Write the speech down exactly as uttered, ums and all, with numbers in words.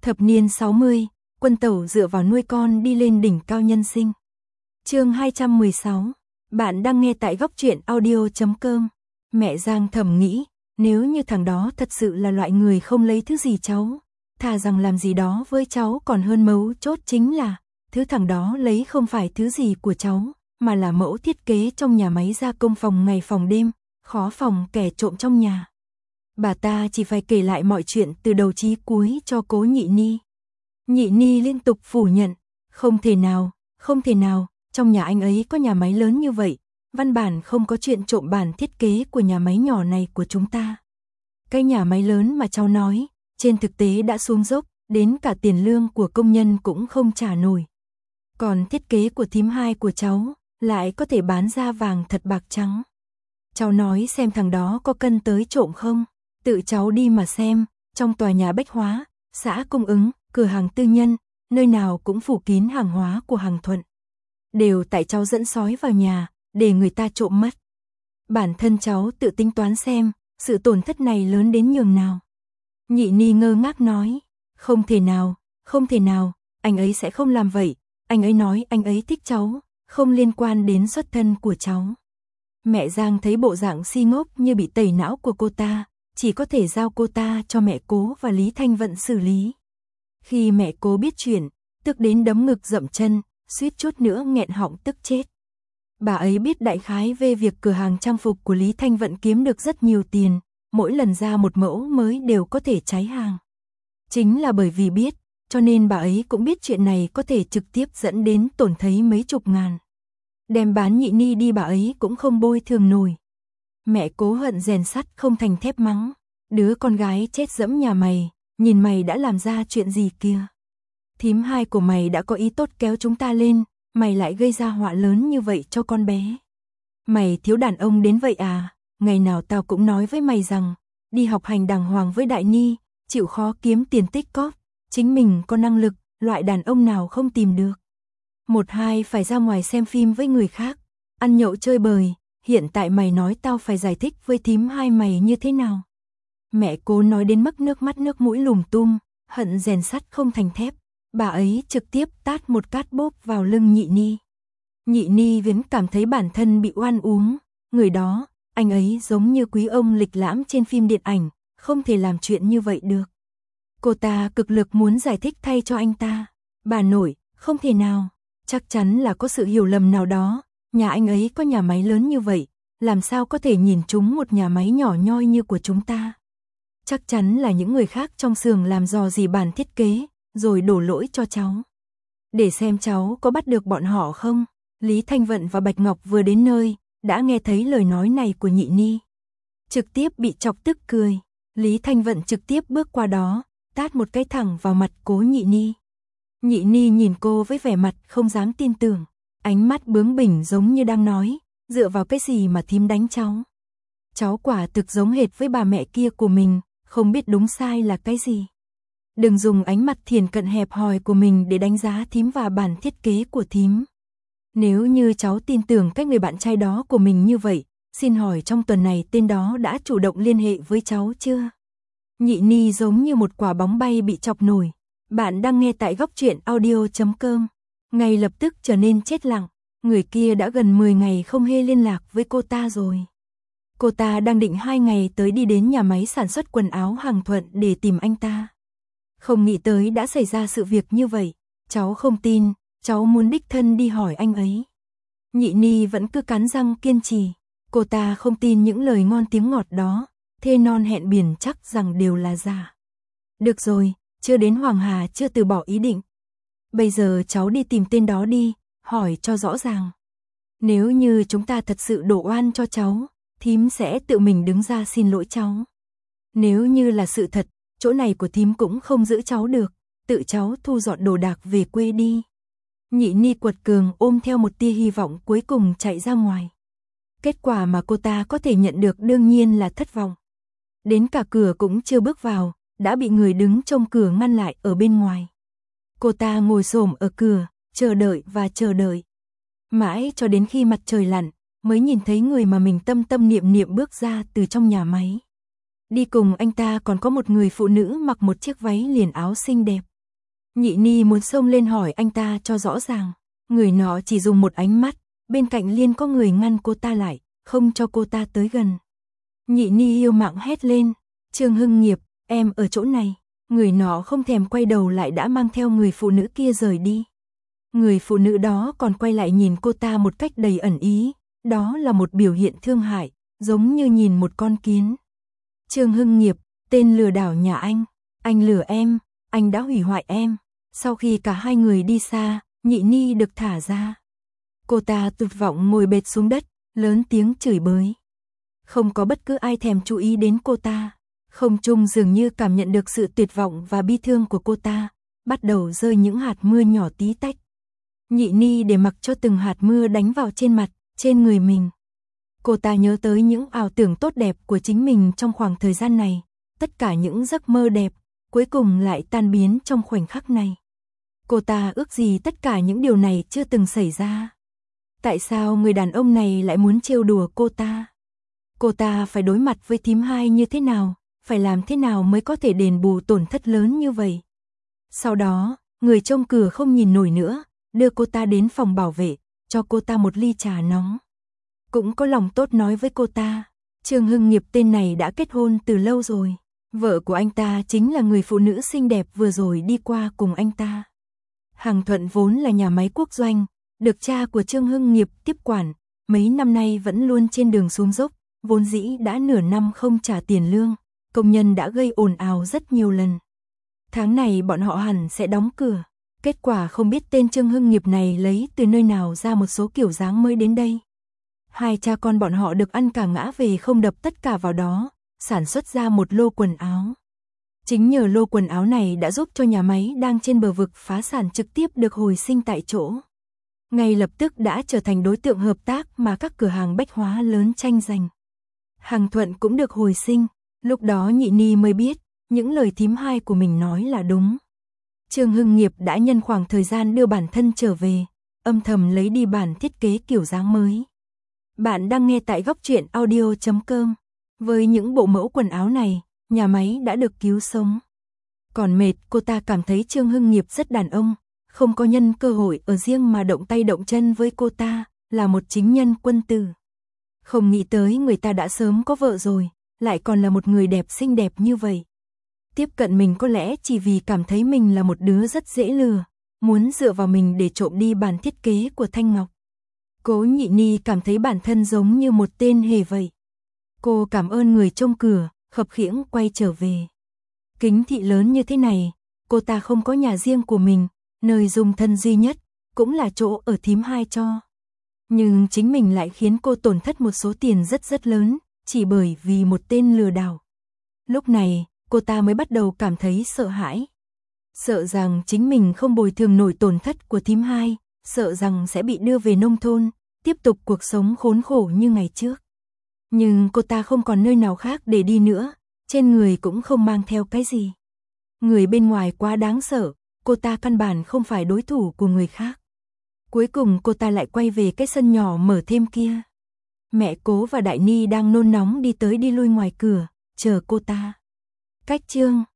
Thập niên sáu mươi, Quân Tẩu dựa vào nuôi con đi lên đỉnh cao nhân sinh. Chương hai trăm mười sáu. Bạn đang nghe tại góc truyện audio chấm com. Mẹ Giang thầm nghĩ, nếu như thằng đó thật sự là loại người không lấy thứ gì cháu, thà rằng làm gì đó với cháu còn hơn. Mấu chốt chính là, thứ thằng đó lấy không phải thứ gì của cháu, mà là mẫu thiết kế trong nhà máy gia công phòng ngày phòng đêm, khó phòng kẻ trộm trong nhà. Bà ta chỉ phải kể lại mọi chuyện từ đầu chí cuối cho cố Nhị Ni. Nhị Ni liên tục phủ nhận, không thể nào, không thể nào, trong nhà anh ấy có nhà máy lớn như vậy, văn bản không có chuyện trộm bản thiết kế của nhà máy nhỏ này của chúng ta. Cái nhà máy lớn mà cháu nói, trên thực tế đã xuống dốc, đến cả tiền lương của công nhân cũng không trả nổi. Còn thiết kế của thím hai của cháu, lại có thể bán ra vàng thật bạc trắng. Cháu nói xem thằng đó có cân tới trộm không? Tự cháu đi mà xem, trong tòa nhà bách hóa, xã cung ứng, cửa hàng tư nhân, nơi nào cũng phủ kín hàng hóa của Hàng Thuận. Đều tại cháu dẫn sói vào nhà, để người ta trộm mất. Bản thân cháu tự tính toán xem, sự tổn thất này lớn đến nhường nào. Nhị Ni ngơ ngác nói, không thể nào, không thể nào, anh ấy sẽ không làm vậy, anh ấy nói anh ấy thích cháu, không liên quan đến xuất thân của cháu. Mẹ Giang thấy bộ dạng si ngốc như bị tẩy não của cô ta, chỉ có thể giao cô ta cho mẹ Cố và Lý Thanh Vận xử lý. Khi mẹ Cố biết chuyện, tức đến đấm ngực dậm chân, suýt chút nữa nghẹn họng tức chết. Bà ấy biết đại khái về việc cửa hàng trang phục của Lý Thanh Vận kiếm được rất nhiều tiền, mỗi lần ra một mẫu mới đều có thể cháy hàng. Chính là bởi vì biết, cho nên bà ấy cũng biết chuyện này có thể trực tiếp dẫn đến tổn thất mấy chục ngàn. Đem bán Nhị Ni đi bà ấy cũng không bôi thường nổi. Mẹ Cố hận rèn sắt không thành thép mắng, đứa con gái chết dẫm nhà mày, nhìn mày đã làm ra chuyện gì kia. Thím hai của mày đã có ý tốt kéo chúng ta lên, mày lại gây ra họa lớn như vậy cho con bé. Mày thiếu đàn ông đến vậy à, ngày nào tao cũng nói với mày rằng, đi học hành đàng hoàng với Đại Ni, chịu khó kiếm tiền tích cóp, chính mình có năng lực, loại đàn ông nào không tìm được. Một hai phải ra ngoài xem phim với người khác, ăn nhậu chơi bời, hiện tại mày nói tao phải giải thích với thím hai mày như thế nào. Mẹ Cố nói đến mức nước mắt nước mũi lùm tum, hận rèn sắt không thành thép, bà ấy trực tiếp tát một cát bốp vào lưng Nhị Ni. Nhị Ni vẫn cảm thấy bản thân bị oan uống, người đó, anh ấy giống như quý ông lịch lãm trên phim điện ảnh, không thể làm chuyện như vậy được. Cô ta cực lực muốn giải thích thay cho anh ta, bà nội, không thể nào, chắc chắn là có sự hiểu lầm nào đó, nhà anh ấy có nhà máy lớn như vậy, làm sao có thể nhìn trúng một nhà máy nhỏ nhoi như của chúng ta. Chắc chắn là những người khác trong xưởng làm dò dỉ bản thiết kế, rồi đổ lỗi cho cháu. Để xem cháu có bắt được bọn họ không? Lý Thanh Vận và Bạch Ngọc vừa đến nơi, đã nghe thấy lời nói này của Nhị Ni. Trực tiếp bị chọc tức cười, Lý Thanh Vận trực tiếp bước qua đó, tát một cái thẳng vào mặt Cố Nhị Ni. Nhị Ni nhìn cô với vẻ mặt không dám tin tưởng, ánh mắt bướng bỉnh giống như đang nói, dựa vào cái gì mà thím đánh cháu. Cháu quả thực giống hệt với bà mẹ kia của mình, không biết đúng sai là cái gì. Đừng dùng ánh mặt thiền cận hẹp hòi của mình để đánh giá thím và bản thiết kế của thím. Nếu như cháu tin tưởng cách người bạn trai đó của mình như vậy, xin hỏi trong tuần này tên đó đã chủ động liên hệ với cháu chưa? Nhị Ni giống như một quả bóng bay bị chọc nổi. Bạn đang nghe tại góc truyện audio chấm com. Ngay lập tức trở nên chết lặng, người kia đã gần mười ngày không hề liên lạc với cô ta rồi. Cô ta đang định hai ngày tới đi đến nhà máy sản xuất quần áo Hàng Thuận để tìm anh ta. Không nghĩ tới đã xảy ra sự việc như vậy, cháu không tin, cháu muốn đích thân đi hỏi anh ấy. Nhị Ni vẫn cứ cắn răng kiên trì, cô ta không tin những lời ngon tiếng ngọt đó, thê non hẹn biển chắc rằng đều là giả. Được rồi, chưa đến Hoàng Hà chưa từ bỏ ý định. Bây giờ cháu đi tìm tên đó đi, hỏi cho rõ ràng. Nếu như chúng ta thật sự đổ oan cho cháu, thím sẽ tự mình đứng ra xin lỗi cháu. Nếu như là sự thật, chỗ này của thím cũng không giữ cháu được, tự cháu thu dọn đồ đạc về quê đi. Nhị Ni quật cường ôm theo một tia hy vọng cuối cùng chạy ra ngoài. Kết quả mà cô ta có thể nhận được đương nhiên là thất vọng. Đến cả cửa cũng chưa bước vào, đã bị người đứng trong cửa ngăn lại ở bên ngoài. Cô ta ngồi xổm ở cửa, chờ đợi và chờ đợi. Mãi cho đến khi mặt trời lặn, mới nhìn thấy người mà mình tâm tâm niệm niệm bước ra từ trong nhà máy. Đi cùng anh ta còn có một người phụ nữ mặc một chiếc váy liền áo xinh đẹp. Nhị Ni muốn xông lên hỏi anh ta cho rõ ràng. Người nọ chỉ dùng một ánh mắt, bên cạnh liền có người ngăn cô ta lại, không cho cô ta tới gần. Nhị Ni yêu mạng hét lên, Trương Hưng Nghiệp, em ở chỗ này. Người nọ không thèm quay đầu lại đã mang theo người phụ nữ kia rời đi. Người phụ nữ đó còn quay lại nhìn cô ta một cách đầy ẩn ý, đó là một biểu hiện thương hại, giống như nhìn một con kiến. Trương Hưng Nghiệp, tên lừa đảo nhà anh, anh lừa em, anh đã hủy hoại em. Sau khi cả hai người đi xa, Nhị Ni được thả ra. Cô ta tuyệt vọng ngồi bệt xuống đất, lớn tiếng chửi bới. Không có bất cứ ai thèm chú ý đến cô ta. Không trung dường như cảm nhận được sự tuyệt vọng và bi thương của cô ta, bắt đầu rơi những hạt mưa nhỏ tí tách. Nhị Ni để mặc cho từng hạt mưa đánh vào trên mặt, trên người mình. Cô ta nhớ tới những ảo tưởng tốt đẹp của chính mình trong khoảng thời gian này, tất cả những giấc mơ đẹp, cuối cùng lại tan biến trong khoảnh khắc này. Cô ta ước gì tất cả những điều này chưa từng xảy ra. Tại sao người đàn ông này lại muốn trêu đùa cô ta? Cô ta phải đối mặt với thím hai như thế nào? Phải làm thế nào mới có thể đền bù tổn thất lớn như vậy? Sau đó, người trông cửa không nhìn nổi nữa, đưa cô ta đến phòng bảo vệ, cho cô ta một ly trà nóng. Cũng có lòng tốt nói với cô ta, Trương Hưng Nghiệp tên này đã kết hôn từ lâu rồi. Vợ của anh ta chính là người phụ nữ xinh đẹp vừa rồi đi qua cùng anh ta. Hằng Thuận vốn là nhà máy quốc doanh, được cha của Trương Hưng Nghiệp tiếp quản, mấy năm nay vẫn luôn trên đường xuống dốc, vốn dĩ đã nửa năm không trả tiền lương, công nhân đã gây ồn ào rất nhiều lần. Tháng này bọn họ hẳn sẽ đóng cửa, kết quả không biết tên Trương Hưng Nghiệp này lấy từ nơi nào ra một số kiểu dáng mới đến đây. Hai cha con bọn họ được ăn cả ngã về không đập tất cả vào đó, sản xuất ra một lô quần áo. Chính nhờ lô quần áo này đã giúp cho nhà máy đang trên bờ vực phá sản trực tiếp được hồi sinh tại chỗ. Ngay lập tức đã trở thành đối tượng hợp tác mà các cửa hàng bách hóa lớn tranh giành. Hằng Thuận cũng được hồi sinh, lúc đó Nhị Ni mới biết, những lời thím hai của mình nói là đúng. Trương Hưng Nghiệp đã nhân khoảng thời gian đưa bản thân trở về, âm thầm lấy đi bản thiết kế kiểu dáng mới. Bạn đang nghe tại góc truyện audio chấm com. Với những bộ mẫu quần áo này, nhà máy đã được cứu sống. Còn mệt, cô ta cảm thấy Trương Hưng Nghiệp rất đàn ông, không có nhân cơ hội ở riêng mà động tay động chân với cô ta, là một chính nhân quân tử. Không nghĩ tới người ta đã sớm có vợ rồi, lại còn là một người đẹp xinh đẹp như vậy. Tiếp cận mình có lẽ chỉ vì cảm thấy mình là một đứa rất dễ lừa, muốn dựa vào mình để trộm đi bản thiết kế của Thanh Ngọc. Cố Nhị Ni cảm thấy bản thân giống như một tên hề vậy. Cô cảm ơn người trông cửa, khập khiễng quay trở về. Kính thị lớn như thế này, cô ta không có nhà riêng của mình, nơi dung thân duy nhất, cũng là chỗ ở thím hai cho. Nhưng chính mình lại khiến cô tổn thất một số tiền rất rất lớn, chỉ bởi vì một tên lừa đảo. Lúc này, cô ta mới bắt đầu cảm thấy sợ hãi. Sợ rằng chính mình không bồi thường nổi tổn thất của thím hai, sợ rằng sẽ bị đưa về nông thôn, tiếp tục cuộc sống khốn khổ như ngày trước. Nhưng cô ta không còn nơi nào khác để đi nữa, trên người cũng không mang theo cái gì. Người bên ngoài quá đáng sợ, cô ta căn bản không phải đối thủ của người khác. Cuối cùng cô ta lại quay về cái sân nhỏ mở thêm kia. Mẹ Cố và Đại Ni đang nôn nóng đi tới đi lui ngoài cửa, chờ cô ta. Cách chương